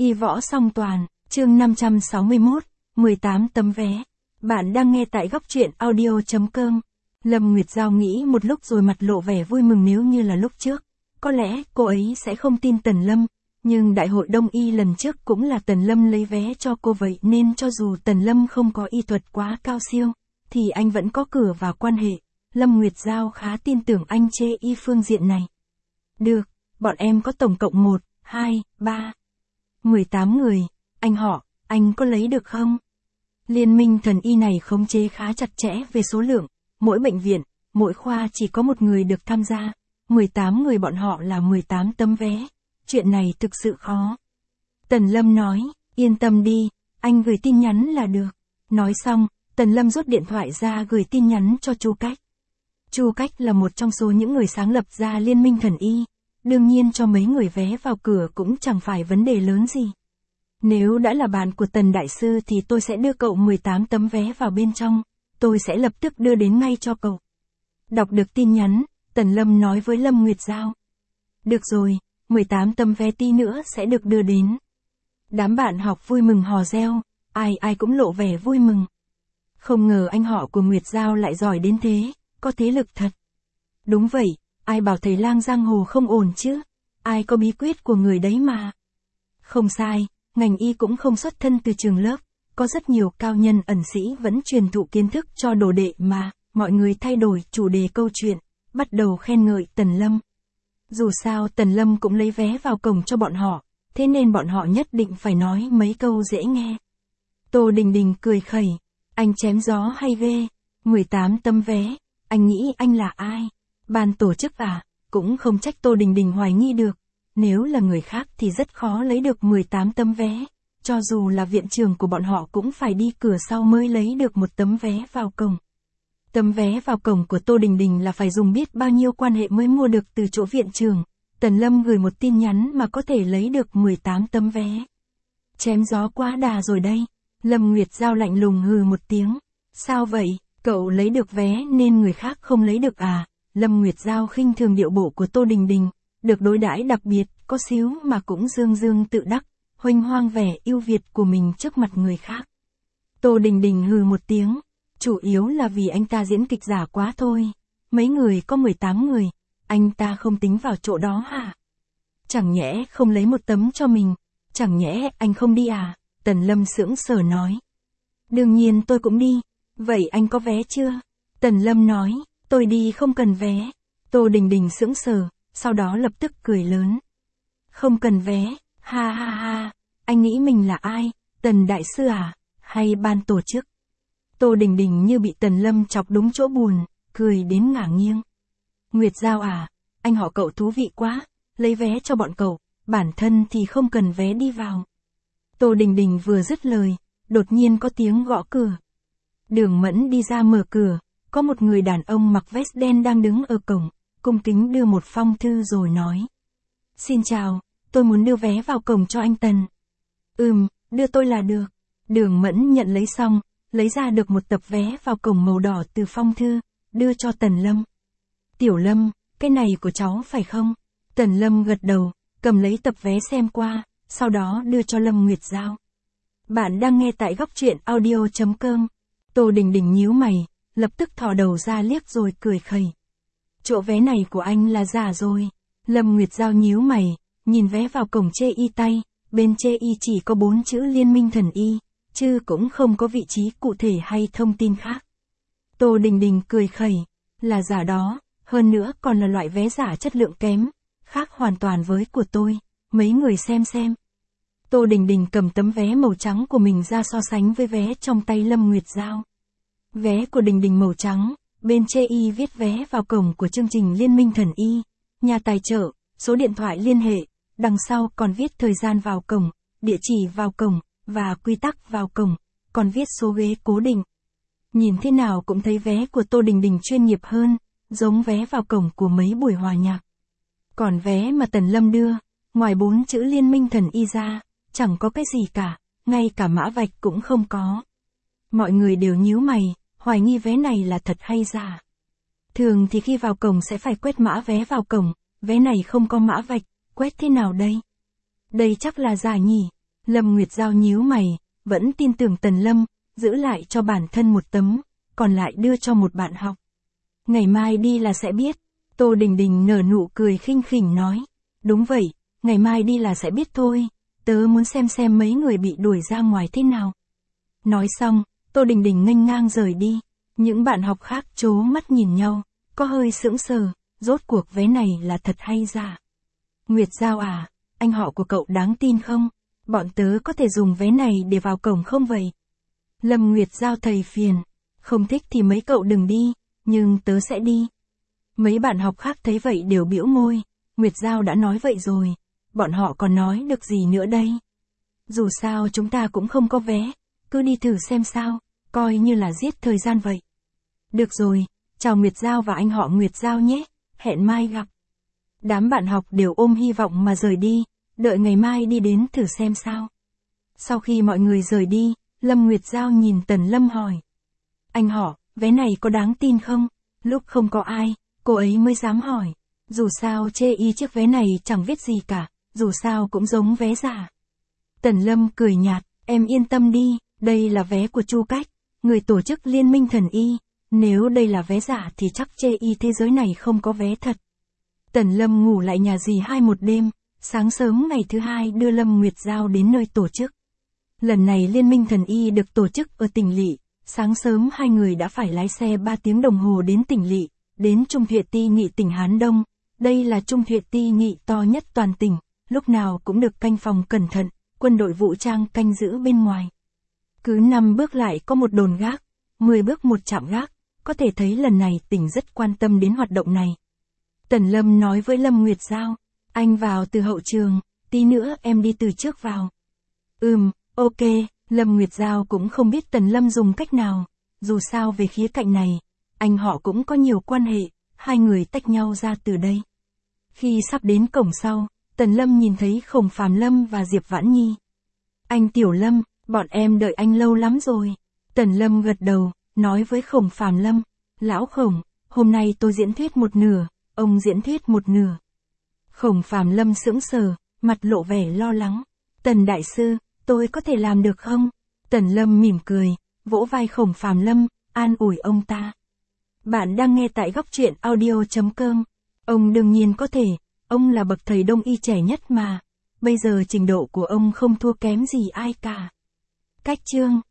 Y Võ Song Toàn, chương 561, 18 tấm vé. Bạn đang nghe tại góc truyện audio.com. Lâm Nguyệt Giao nghĩ một lúc rồi mặt lộ vẻ vui mừng nếu như là lúc trước. Có lẽ cô ấy sẽ không tin Tần Lâm, nhưng đại hội Đông Y lần trước cũng là Tần Lâm lấy vé cho cô vậy nên cho dù Tần Lâm không có y thuật quá cao siêu, thì anh vẫn có cửa vào quan hệ. Lâm Nguyệt Giao khá tin tưởng anh chê y phương diện này. Được, bọn em có tổng cộng 1, 2, 3, 18 người, anh có lấy được không? Liên minh thần y này khống chế khá chặt chẽ về số lượng, mỗi bệnh viện, mỗi khoa chỉ có một người được tham gia, 18 người bọn họ là 18 tấm vé, chuyện này thực sự khó. Tần Lâm nói, yên tâm đi, anh gửi tin nhắn là được. Nói xong, Tần Lâm rút điện thoại ra gửi tin nhắn cho Chu Cách. Chu Cách là một trong số những người sáng lập ra Liên minh thần y, đương nhiên cho mấy người vé vào cửa cũng chẳng phải vấn đề lớn gì. Nếu đã là bạn của Tần Đại Sư thì tôi sẽ đưa cậu 18 tấm vé vào bên trong, tôi sẽ lập tức đưa đến ngay cho cậu. Đọc được tin nhắn, Tần Lâm nói với Lâm Nguyệt Giao. Được rồi, 18 tấm vé tí nữa sẽ được đưa đến. Đám bạn học vui mừng hò reo, ai cũng lộ vẻ vui mừng. Không ngờ anh họ của Nguyệt Giao lại giỏi đến thế, có thế lực thật. Đúng vậy, ai bảo thầy lang giang hồ không ổn chứ, ai có bí quyết của người đấy mà. Không sai, ngành y cũng không xuất thân từ trường lớp, có rất nhiều cao nhân ẩn sĩ vẫn truyền thụ kiến thức cho đồ đệ mà, mọi người thay đổi chủ đề câu chuyện, bắt đầu khen ngợi Tần Lâm. Dù sao Tần Lâm cũng lấy vé vào cổng cho bọn họ, thế nên bọn họ nhất định phải nói mấy câu dễ nghe. Tô Đình Đình cười khẩy, anh chém gió hay ghê, 18 tấm vé, anh nghĩ anh là ai? Ban tổ chức à? Cũng không trách Tô Đình Đình hoài nghi được. Nếu là người khác thì rất khó lấy được 18 tấm vé. Cho dù là viện trưởng của bọn họ cũng phải đi cửa sau mới lấy được một tấm vé vào cổng. Tấm vé vào cổng của Tô Đình Đình là phải dùng biết bao nhiêu quan hệ mới mua được từ chỗ viện trưởng. Tần Lâm gửi một tin nhắn mà có thể lấy được 18 tấm vé. Chém gió quá đà rồi đây. Lâm Nguyệt Giao lạnh lùng hừ một tiếng. Sao vậy? Cậu lấy được vé nên người khác không lấy được à? Lâm Nguyệt Giao khinh thường điệu bộ của Tô Đình Đình, được đối đãi đặc biệt, có xíu mà cũng dương dương tự đắc, huênh hoang vẻ ưu việt của mình trước mặt người khác. Tô Đình Đình hừ một tiếng, chủ yếu là vì anh ta diễn kịch giả quá thôi. Mấy người có 18 người, anh ta không tính vào chỗ đó hả? Chẳng nhẽ không lấy một tấm cho mình, chẳng nhẽ anh không đi à? Tần Lâm sững sờ nói. Đương nhiên tôi cũng đi, vậy anh có vé chưa? Tần Lâm nói. Tôi đi không cần vé. Tô Đình Đình sững sờ, sau đó lập tức cười lớn. Không cần vé, ha ha ha, anh nghĩ mình là ai, Tần Đại Sư à, hay ban tổ chức? Tô Đình Đình như bị Tần Lâm chọc đúng chỗ buồn, cười đến ngả nghiêng. Nguyệt Giao à, anh họ cậu thú vị quá, lấy vé cho bọn cậu, bản thân thì không cần vé đi vào. Tô Đình Đình vừa dứt lời, đột nhiên có tiếng gõ cửa. Đường Mẫn đi ra mở cửa. Có một người đàn ông mặc vest đen đang đứng ở cổng, cung kính đưa một phong thư rồi nói. Xin chào, tôi muốn đưa vé vào cổng cho anh Tần. Đưa tôi là được. Đường Mẫn nhận lấy xong, lấy ra được một tập vé vào cổng màu đỏ từ phong thư, đưa cho Tần Lâm. Tiểu Lâm, cái này của cháu phải không? Tần Lâm gật đầu, cầm lấy tập vé xem qua, sau đó đưa cho Lâm Nguyệt Giao. Bạn đang nghe tại góc truyện audio.com. Tô Đình Đình nhíu mày. Lập tức thò đầu ra liếc rồi cười khẩy. Chỗ vé này của anh là giả rồi. Lâm Nguyệt Giao nhíu mày, nhìn vé vào cổng chê y tay, bên chê y chỉ có 4 chữ Liên minh thần y, chứ cũng không có vị trí cụ thể hay thông tin khác. Tô Đình Đình cười khẩy, là giả đó, hơn nữa còn là loại vé giả chất lượng kém, khác hoàn toàn với của tôi, mấy người xem. Tô Đình Đình cầm tấm vé màu trắng của mình ra so sánh với vé trong tay Lâm Nguyệt Giao. Vé của Đình Đình màu trắng, bên chê y viết vé vào cổng của chương trình Liên minh thần y, nhà tài trợ, số điện thoại liên hệ, đằng sau còn viết thời gian vào cổng, địa chỉ vào cổng, và quy tắc vào cổng, còn viết số ghế cố định. Nhìn thế nào cũng thấy vé của Tô Đình Đình chuyên nghiệp hơn, giống vé vào cổng của mấy buổi hòa nhạc. Còn vé mà Tần Lâm đưa, ngoài 4 chữ Liên minh thần y ra, chẳng có cái gì cả, ngay cả mã vạch cũng không có. Mọi người đều nhíu mày, hoài nghi vé này là thật hay giả. Thường thì khi vào cổng sẽ phải quét mã vé vào cổng, vé này không có mã vạch, quét thế nào đây? Đây chắc là giả nhỉ? Lâm Nguyệt Giao nhíu mày, vẫn tin tưởng Tần Lâm, giữ lại cho bản thân một tấm, còn lại đưa cho một bạn học. Ngày mai đi là sẽ biết. Tô Đình Đình nở nụ cười khinh khỉnh nói. Đúng vậy, ngày mai đi là sẽ biết thôi, tớ muốn xem mấy người bị đuổi ra ngoài thế nào. Nói xong, Tô Đình Đình nghênh ngang rời đi. Những bạn học khác trố mắt nhìn nhau, có hơi sững sờ, rốt cuộc vé này là thật hay giả. Nguyệt Giao à, anh họ của cậu đáng tin không? Bọn tớ có thể dùng vé này để vào cổng không vậy? Lâm Nguyệt Giao thầy phiền. Không thích thì mấy cậu đừng đi, nhưng tớ sẽ đi. Mấy bạn học khác thấy vậy đều bĩu môi. Nguyệt Giao đã nói vậy rồi, bọn họ còn nói được gì nữa đây? Dù sao chúng ta cũng không có vé, cứ đi thử xem sao, coi như là giết thời gian vậy. Được rồi, chào Nguyệt Giao và anh họ Nguyệt Giao nhé, hẹn mai gặp. Đám bạn học đều ôm hy vọng mà rời đi, đợi ngày mai đi đến thử xem sao. Sau khi mọi người rời đi, Lâm Nguyệt Giao nhìn Tần Lâm hỏi. Anh họ, vé này có đáng tin không? Lúc không có ai, cô ấy mới dám hỏi. Dù sao chê y chiếc vé này chẳng viết gì cả, dù sao cũng giống vé giả. Tần Lâm cười nhạt, em yên tâm đi, đây là vé của Chu Cách, người tổ chức Liên minh Thần Y. Nếu đây là vé giả thì chắc chê y thế giới này không có vé thật. Tần Lâm ngủ lại nhà dì hai một đêm, sáng sớm ngày thứ hai đưa Lâm Nguyệt Giao đến nơi tổ chức. Lần này Liên minh Thần Y được tổ chức ở tỉnh lỵ, sáng sớm hai người đã phải lái xe 3 tiếng đồng hồ đến tỉnh lỵ, đến Trung Thuyệt Ti Nghị tỉnh Hán Đông. Đây là Trung Thuyệt Ti Nghị to nhất toàn tỉnh, lúc nào cũng được canh phòng cẩn thận, quân đội vũ trang canh giữ bên ngoài. Cứ 5 bước lại có một đồn gác, 10 bước một trạm gác, có thể thấy lần này tỉnh rất quan tâm đến hoạt động này. Tần Lâm nói với Lâm Nguyệt Giao, anh vào từ hậu trường, tí nữa em đi từ trước vào. Ok, Lâm Nguyệt Giao cũng không biết Tần Lâm dùng cách nào, dù sao về khía cạnh này, anh họ cũng có nhiều quan hệ, hai người tách nhau ra từ đây. Khi sắp đến cổng sau, Tần Lâm nhìn thấy Khổng Phàm Lâm và Diệp Vãn Nhi. Anh Tiểu Lâm, bọn em đợi anh lâu lắm rồi. Tần Lâm gật đầu, nói với Khổng Phàm Lâm, Lão Khổng, hôm nay tôi diễn thuyết một nửa, ông diễn thuyết một nửa. Khổng Phàm Lâm sững sờ, mặt lộ vẻ lo lắng. Tần Đại Sư, tôi có thể làm được không? Tần Lâm mỉm cười, vỗ vai Khổng Phàm Lâm, an ủi ông ta. Bạn đang nghe tại góc truyện audio.com. Ông đương nhiên có thể, ông là bậc thầy Đông y trẻ nhất mà. Bây giờ trình độ của ông không thua kém gì ai cả. Cách chương